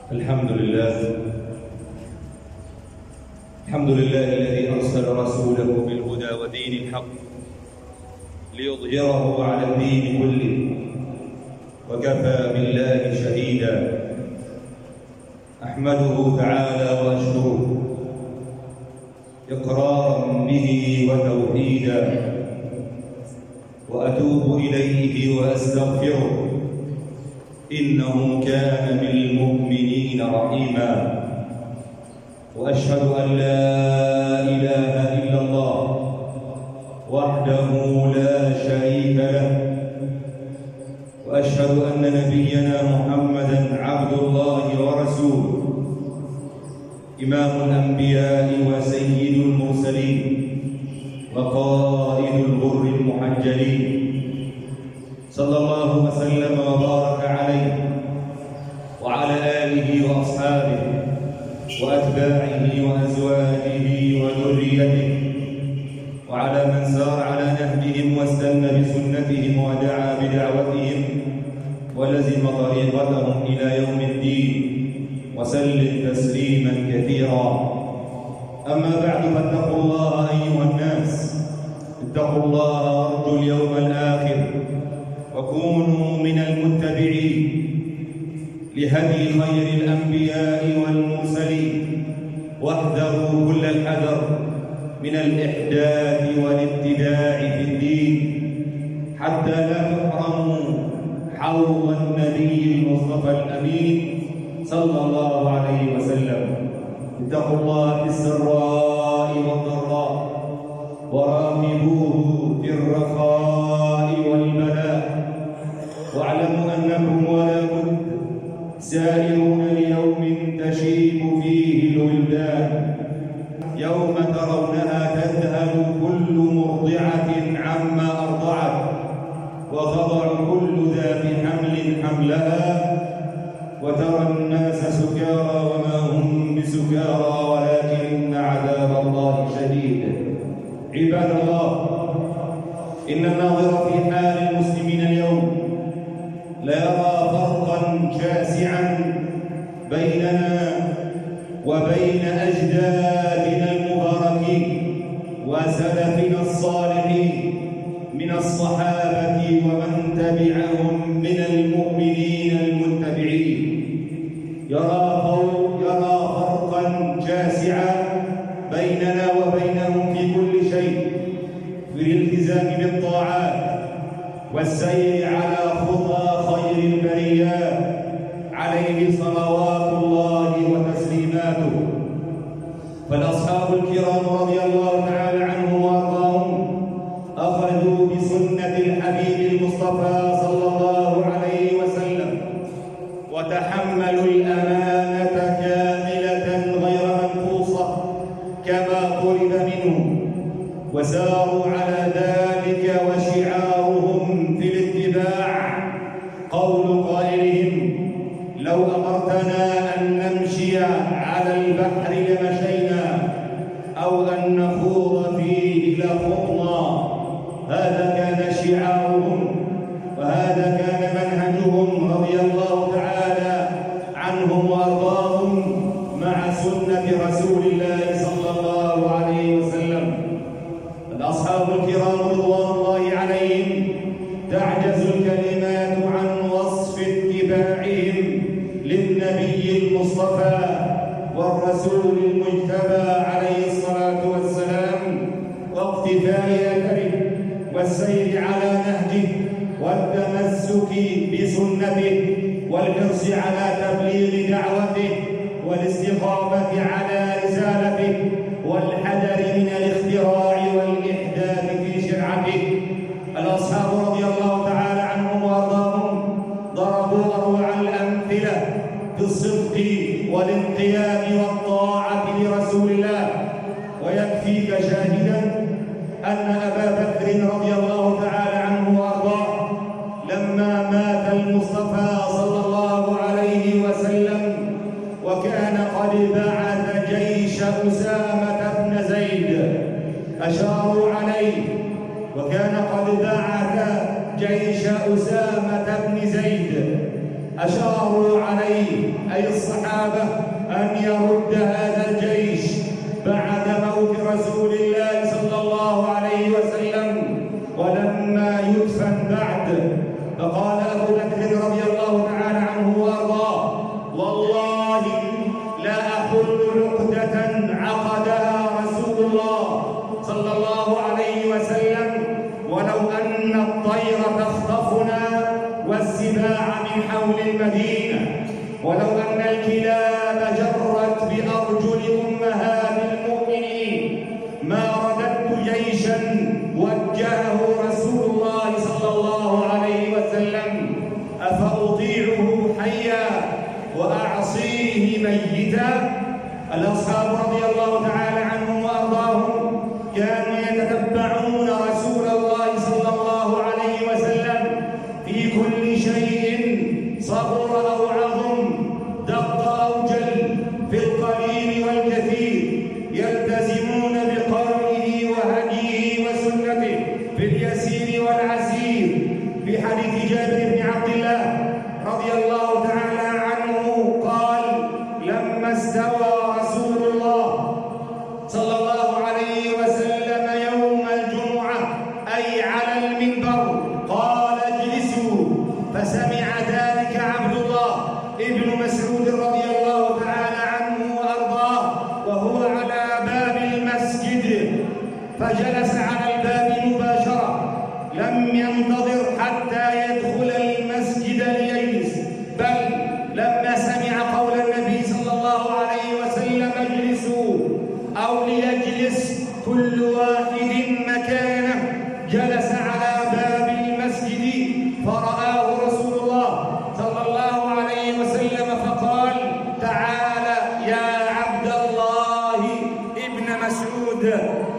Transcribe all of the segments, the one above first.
الحمد لله الذي أرسل رسوله بالهدى ودين الحق ليظهره على الدين كله، وكفى بالله شهيدا. أحمده تعالى وأشكره إقرارا به وتوحيدا، وأتوب إليه وأستغفره، إنه كان بالمؤمنين رحيما. وأشهد أن لا إله إلا الله وحده لا شريك له، وأشهد أن نبينا محمدًا عبد الله ورسوله، إمام الأنبياء وسيد المرسلين وقائد الغر المحجلين، صلى الله وسلم وبارك عليه وعلى آله وأصحابه وأتباعه وأزواجه وذريته، وعلى من سار على نهجهم واستنى بسنتهم ودعا بدعوتهم ولزم طريقتهم إلى يوم الدين، وسلم تسليما كثيرا. أما بعد، فاتقوا الله أيها الناس، اتقوا الله وارجوا اليوم الآخر، وكونوا من المتبعين لهدي خير الأنبياء والمرسلين، واحذروا كل الحذر من الإحداث والابتداع في الدين، حتى لا تحرموا حوض النبي المصطفى الأمين صلى الله عليه وسلم. اتقوا الله في السراء والضراء، وراقبوه في الرخاء والبلاء، واعلموا أنكم ولا بد سائرون ليوم تشيب فيه الولدان، يوم ترونها تذهل كل مرضعة عما أرضعت، وتضع كل ذات حمل حملها، وترى الناس سكارى وما هم بسكارى ولكن عذاب الله شديد. عباد الله، إن الناظر في حال المسلمين اليوم لا يرى فرقا شاسعا بيننا وبين أجدادنا المباركين وسلفنا الصالحين من الصحابة ومن تبعهم من المؤمنين المتبعين. يرى فرقا شاسعا بيننا وبينهم في كل شيء، في الالتزام بالطاعات والسير على خطى خير البريات عليه صلوات الله وتسليماته. فالأصحاب الكرام رضي الله تعالى عنهم وأرضاهم أخذوا بسنة الحبيب المصطفى صلى الله عليه وسلم، وتحملوا الأمانة كاملة غير منقوصة كما طلب منهم، وساروا على ذلك، وشعارهم في الاتباع قول قائلهم: لو أمرتنا أن نمشي على البحر لمشينا، أو أن نخوض فيه لخضنا. هذا كان شعارهم، وهذا كان منهجهم رضي الله تعالى عنهم وأرضاهم مع سنة رسول الله صلى الله عليه وسلم. الأصحاب الكرام رضوان الله عليهم تعجز الكلمات عن وصف اتباعهم للنبي المصطفى والرسول المجتبى عليه الصلاة والسلام، واقتفاء أثره والسير على نهجه والتمسك بسنته والحرص على تبليغ دعوته والاستقامة على رسالته والحذر من الاختراع والإحداث في شرعته. الأصحاب رضي الله تعالى عنهم وأرضاهم ضربوا أروع الأمثلة في الصدق والانقياد والطاعة لرسول الله. ويكفيك شاهدا أن أبا بكر رضي الله تعالى عنه وأرضاه لما مات المصطفى صلى الله عليه وسلم، وكان قد بعث جيش أسامة بن زيد، أشاروا عليه، وكان قد بعث جيش أسامة بن زيد أشاروا عليه أي الصحابة أن يرد هذا الجيش بعد موت رسول الله صلى الله عليه وسلم ولما يدفن بعد. فقال أبو بكر رضي الله تعالى عنه وأرضاه: والله لا أحل عقدة عقدها رسول الله صلى الله عليه وسلم ولو أن الطير تخطفنا والسباع من حول المدينة، ولو أن الكلاب جرت بأرجل أمهات المؤمنين ما رددت جيشا وجهه رسول الله صلى الله عليه وسلم أفأطيعه حيا وأعصيه ميتا. الأصحاب رضي الله تعالى عنهم وأرضاهم كانوا يتتبعون رسول الله صلى الله عليه وسلم في كل شيء صغر أو عظم، دق أو جل، في القليل والكثير، يلتزمون بقوله وهديه وسنته في اليسير والعسير. في حديث جابر بن عبد الله رضي الله تعالى عنه قال: لما استوى رسول الله صلى الله عليه وسلم يوم الجمعة أي على المنبر قال: اجلسوا. فسمع ذلك عبد الله ابن مسعود رضي الله تعالى عنه وأرضاه وهو على باب المسجد، فجلس على الباب مباشرة، لم ينتظر حتى يدخل المسجد ليجلس، بل لما سمع قول النبي صلى الله عليه وسلم: اجلسوا أو ليجلس كل واحد مكانه، جلس على باب المسجد فرآه رسول الله صلى الله عليه وسلم فقال: تعالى يا عبد الله ابن مسعود.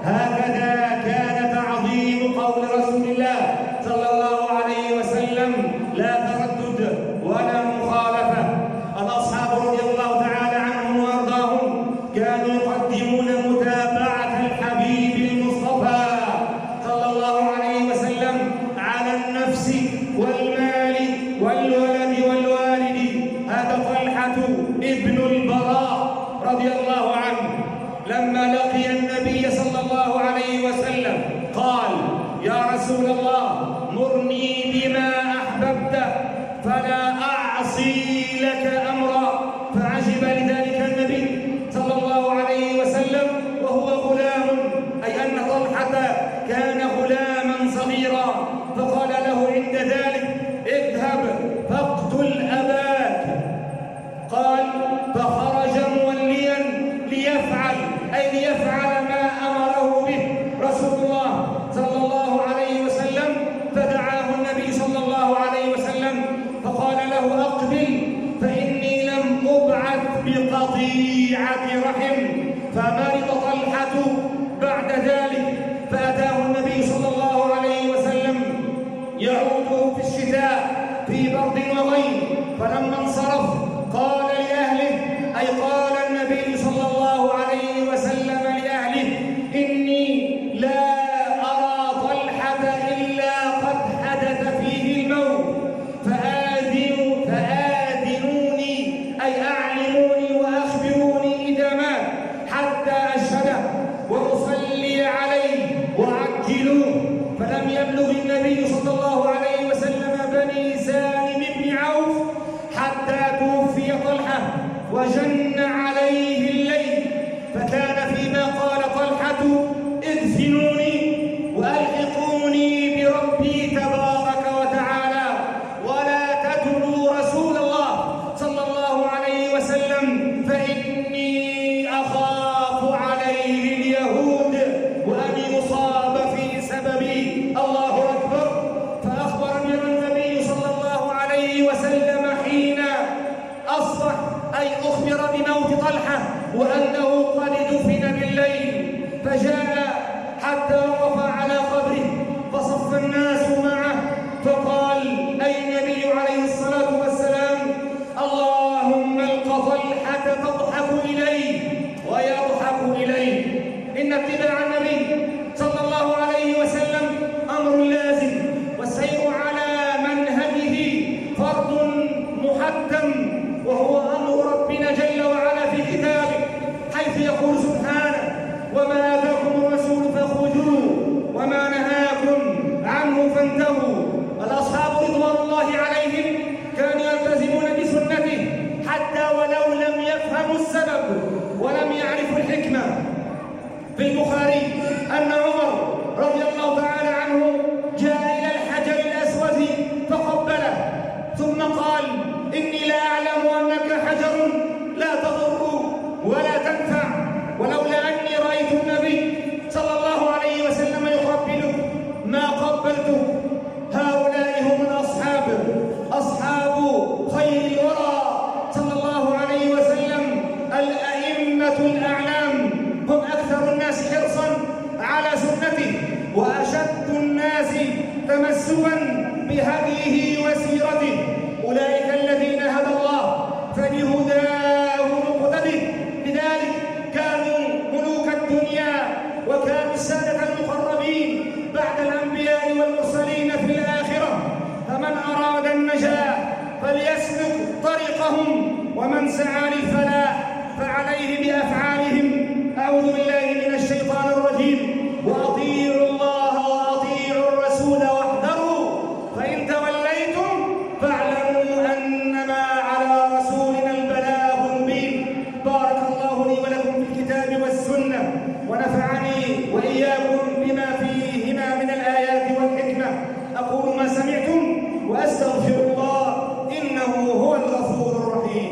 هكذا كان تعظيم قول رسول الله صلى الله عليه وسلم، لا تردد ولا مخالفة. الأصحاب رضي الله تعالى عنهم وأرضاهم كانوا يقدمون متابعة الحبيب المصطفى صلى الله عليه وسلم على النفس والمال والولد والوالد. هذا طلحة ابن البراء رضي الله عنه لما لقي النبي صلى الله عليه وسلم قال: يا رسول الله مرني بما أحببت فلا أعصي لك أمرا. فعجب لذلك النبي صلى الله عليه وسلم وهو غلام، أي أن طلحة كان غلاما صغيرا، فقال له عند ذلك: اذهب فاقتل أباك. قال: فخرج موليا ليفعل، أي ليفعل ما أمره به رسول الله صلى الله عليه وسلم. فدعاه النبي صلى الله عليه وسلم فقال له: أقبل فإني لم أبعث بقطيعة رحم. فمرض طلحة بعد ذلك، فأتاه النبي صلى الله عليه وسلم يعوده في الشتاء في برد وغيم، فلما انصرف قال لأهله، أي قال النبي صلى الله عليه وسلم لأهله: إني لا أرى طلحة إلا قد حدث فيه الموت، فآذنوني أي أعلموني وأخبروني إذا مات حتى أشهده وأصلي عليه وعجلوه. فلم يبلغ النبي صلى الله عليه وسلم بني سالم بن عوف حتى توفي طلحة وجن عليه الليل، فكان فيما قال طلحة: ادفنوني وألحقوني بربي تبارك وتعالى ولا تتلوا رسول الله صلى الله عليه وسلم فإني أخاف عليه اليهود وأن يصاب في سببي. الله أكبر. فأخبر النبي صلى الله عليه وسلم حين أصبح، أي أخبر بموت طلحة وأنه قد دفن بالليل، فجاء حتى وقف على قبره فصف الناس معه فقال: أي النبي عليه الصلاة والسلام: اللهم الق طلحة تضحك إليه ويضحك إليه. إن اتباع النبي صلى الله عليه وسلم أمر لازم، والسير على منهجه فرض محتم وما آتاكم الرسول فخذوه وما نهاكم عنه فانتهوا. الأصحاب رضوان الله عليهم كانوا يلتزمون بسنته حتى ولو لم يفهموا السبب ولم يعرفوا الحكمة. في البخاري أن عمر رضي الله تعالى عنه جاء إلى الحجر الأسود فقبله ثم قال: إني لا أعلم أنك حجر لا تضر ولا تنفع، ولولا أني رأيت النبي صلى الله عليه وسلم يقبلك ما قبلتك. هؤلاء هم الأصحاب، أصحاب خير الورى صلى الله عليه وسلم، الأئمة الأعلام، هم أكثر الناس حرصا على سنته وأشد الناس تمسكا بهديه وسيرته. أولئك الذين هدى الله فبهداه مقتده. لذلك كانوا ملوك الدنيا وكانوا السادة المقربين بعد الأنبياء والمرسلين في الآخرة. فمن أراد النجاة فليسلك طريقهم، ومن سعى للفلاح فعليه بأفعالهم. أعوذ بالله من الشيطان الرجيم. وأطيعوا الله وأطيعوا الرسول واحذروا فإن توليتم فاعلموا أنما على رسولنا البلاغ المبين. بارك الله لي ولكم في الكتاب والسنة، ونفعني وإياكم بما فيهما من الآيات والحكمة. أقول ما سمعتم وأستغفر الله إنه هو الغفور الرحيم.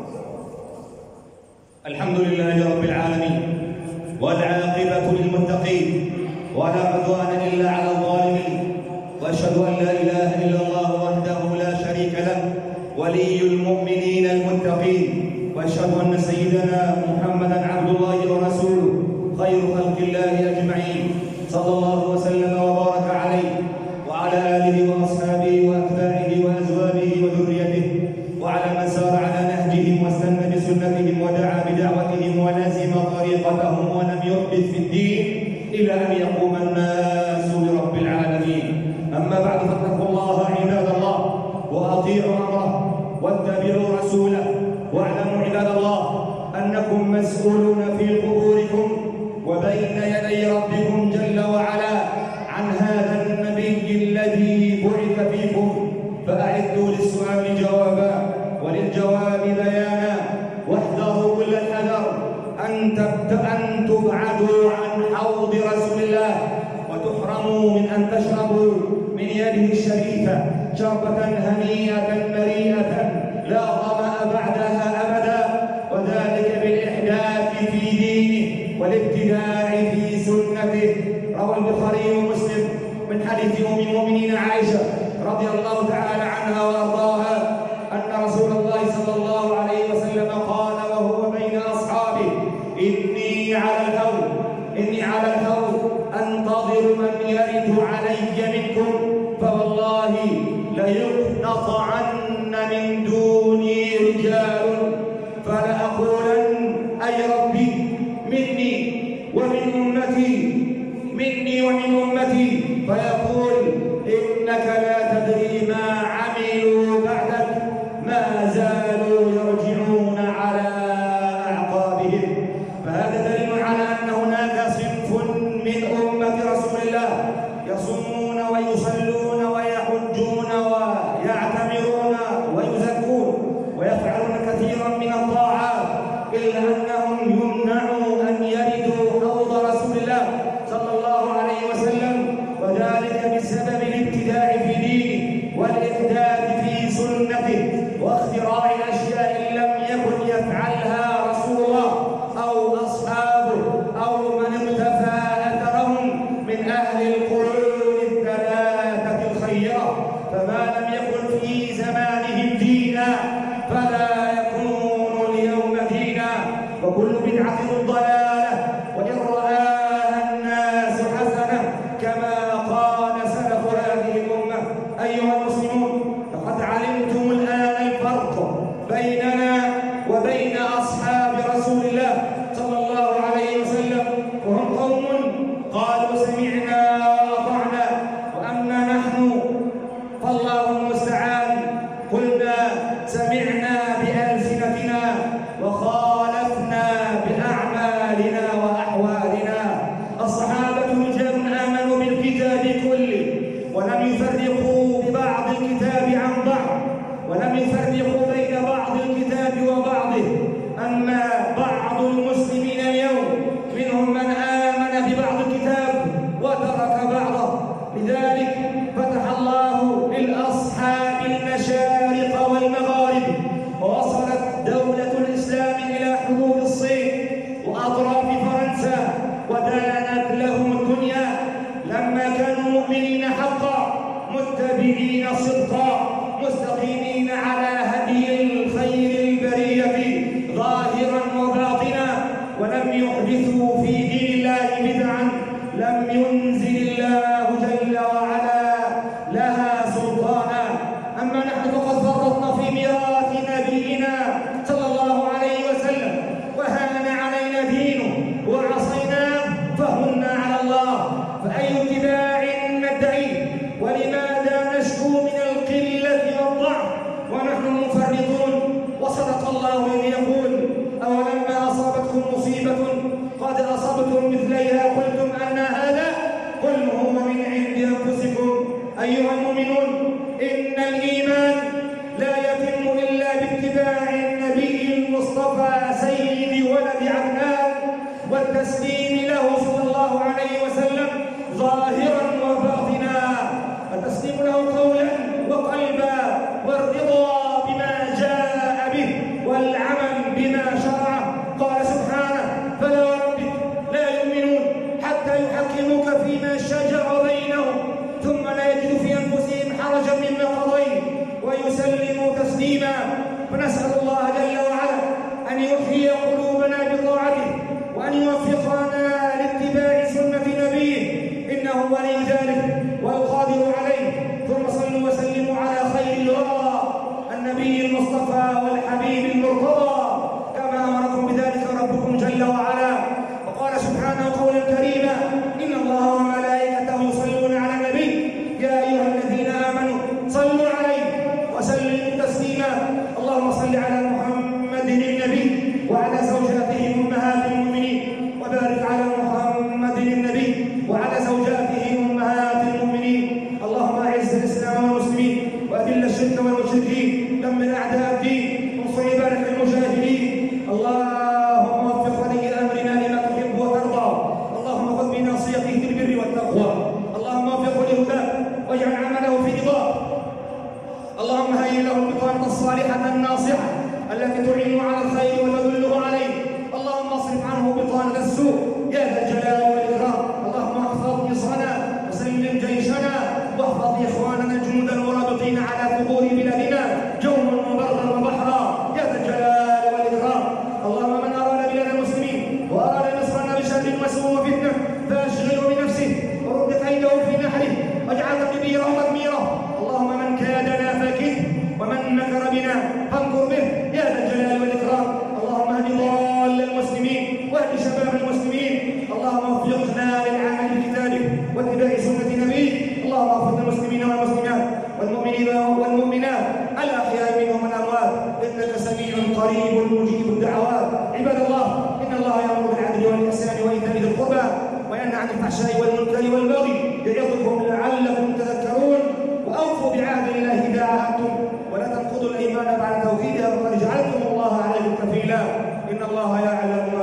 الحمد لله رب العالمين، والعاقبة للمتقين، ولا عدوان إلا على الظالمين، وأشهد أن لا إله إلا الله وحده لا شريك له ولي المؤمنين المتقين، وأشهد أن سيدنا محمدًا عبد الله ورسوله خير خلق الله أجمعين، صلى الله وسلم وبارك عليه وعلى آله وأصحابه وأتباعه وأزواجه وذريته، وعلى من سار على نهجهم واستنى بسنتهم ودعا بدعوتهم ولزم طريقتهم ولم يحدث في الدين إلى أن يقوم الناس لرب العالمين. أما بعد، فاتقوا الله عباد الله، وأطيعوا أمره واتبعوا رسوله، واعلموا عباد الله أنكم مسؤولون في قبوركم وبين يدي ربكم جل وعلا عن هذا النبي الذي بعث فيكم. فأعدوا للسؤال جوابا وللجواب بيانا، واحذروا كل الحذر أن تبعدوا عن حوض رسول الله وتحرموا من أن تشربوا من يده الشريفة شربة هنيئة مريئة لا ظمأ بعدها أبدا، وذلك بالإحداث في دينه والابتداع في سنته. روى البخاري ومسلم من حديث أم المؤمنين عائشة رضي الله تعالى عنها وأرضاها أن رسول الله صلى الله عليه وسلم قال وهو بين أصحابه: إني على الحوض أنتظر من يرد علي منكم، فوالله ليقنطعن من دوني رجال، فلأقولن: أي ربي مني ومن أمتي، فيقول: إنك لا تدري ما عملوا بعدك، ما زالوا يرجعون على أعقابهم. فهذا دليل على أن هناك صنف من أمة رسول الله يصومون ويصلون ويحجون ويعتمرون ويزكون ويفعلون كثيرا من الطاعات، إلا أنهم يمنعوا أن يردوا حوض رسول الله صلى الله عليه وسلم، وذلك بسبب الابتداع في دينه والإحداث في سنته واختراع أشياء لم يكن يفعلها رسول الله أو أصحابه أو من اقتفى أثرهم من أهل القرون الثلاثة الخيرة. فما لم يكن في زمانهم دينا فلا يكون اليوم دينا، وكل بدعة ضلالة، وإن رآها الناس حسنة كما قال سلف هذه الأمة. أيها المسلمون، لقد علمتم الآن الفرق بيننا وبين أصحاب رسول الله صلى الله عليه وسلم، وهم قوم قالوا سمعنا وأطعنا، وأما نحن فالله المستعان قلنا سمعنا بألسنتنا وخالفنا بأعمالنا وأحوالنا. ولم يحدثوا في دين الله بدعا لم ينزل الله جل وعلا لها سلطانا. أما نحن فقد فرطنا في ميراث نبينا صلى الله عليه وسلم وهان علينا دينه وعصيناه فهنا على الله، فأي اتباع ندعي؟ ولماذا نشكو من القلة والضعف ونحن المفرطون؟ وصدق الله إذ يقول: أولما أصابتكم مصيبة قد أصبتم مثليها قلتم أن هذا؟ قل هو من عند أنفسكم. أيها المؤمنون، إن الإيمان لا يتم إلا باتباع النبي المصطفى سيد ولد عدنان والتسليم له صلى الله عليه وسلم ظاهرا وباطنا، التسليم له قولا وقلبا، والرضا بما جاء به والعمل بما شرعه. قال سبحانه: فلا وربك لا يؤمنون حتى يحكموك فيما شجر بينهم ثم لا يجدوا في أنفسهم حرجا مما قضيت ويسلموا تسليما. فنسأل الله جل وعلا أن يحيي قلوبنا بطاعته وأن يوفقنا لاتباع سنة نبيه، إنه ولي ذلك والقادر عليه. ثم صلوا وسلموا على خير الورى النبي المصطفى والحبيب المرتضى كما أمركم بذلك ربكم جل وعلا. وقال سبحانه قولا كريما: إن الله وملائكته يصلون على النبي يا أيها الذين آمنوا صلوا عليه وسلموا تسليما. اللهم صل على محمد النبي وعلى زوجاته أمهات المؤمنين، وبارك على محمد النبي وعلى زوجاته أمهات المؤمنين. اللهم أعز الإسلام والمسلمين وأذل الشرك والمشركين، دمر أعداء الدين، وانصر عبادك المجاهدين. اللهم وفق ولي أمرنا لما تحب وترضى، اللهم خذ بناصيته بالبر والتقوى، اللهم وفقه لهداك واجعل عمله في رضاك. اللهم هيئ له البطانة الصالحة الناصحة التي تعين على الخير وتدله عليه. اللهم اصرف عنه بطانة السوء يا ذا الجلال والإكرام. اللهم احفظ مصرنا وسلم جيشنا واحفظ إخواننا الجنود المرابطين على ثغور بلادنا جوما وبرا وبحرا يا ذا الجلال والإكرام. اللهم من أراد بلاد المسلمين وأراد مصرنا بشر وسوء وفتنة فأشغله بنفسه ورد كيده في نحره واجعل تدبيره تدميره. اللهم من كادنا فكده ومن مكر بنا فانكر به يا ذا الجلال والإكرام. اللهم اهد ضال المسلمين واهد شباب المسلمين. اللهم وفقنا للعمل بكتابك واتباع سنة نبيك. اللهم اغفر للمسلمين والمسلمات والمؤمنين والمؤمنات الأحياء منهم والأموات إنك سميع قريب مجيب الدعوات. عباد الله، إن الله يأمر بالعدل والإحسان وإيتاء ذي القربى وينهى عن الفحشاء والمنكر والبغي يعظكم لعلكم تذكرون. وأوفوا بعهد الله إذا عاهدتم ولا تنقضوا الأيمان بعد توكيدها وقد جعلتم الله عليكم كفيلا. إن الله يعلم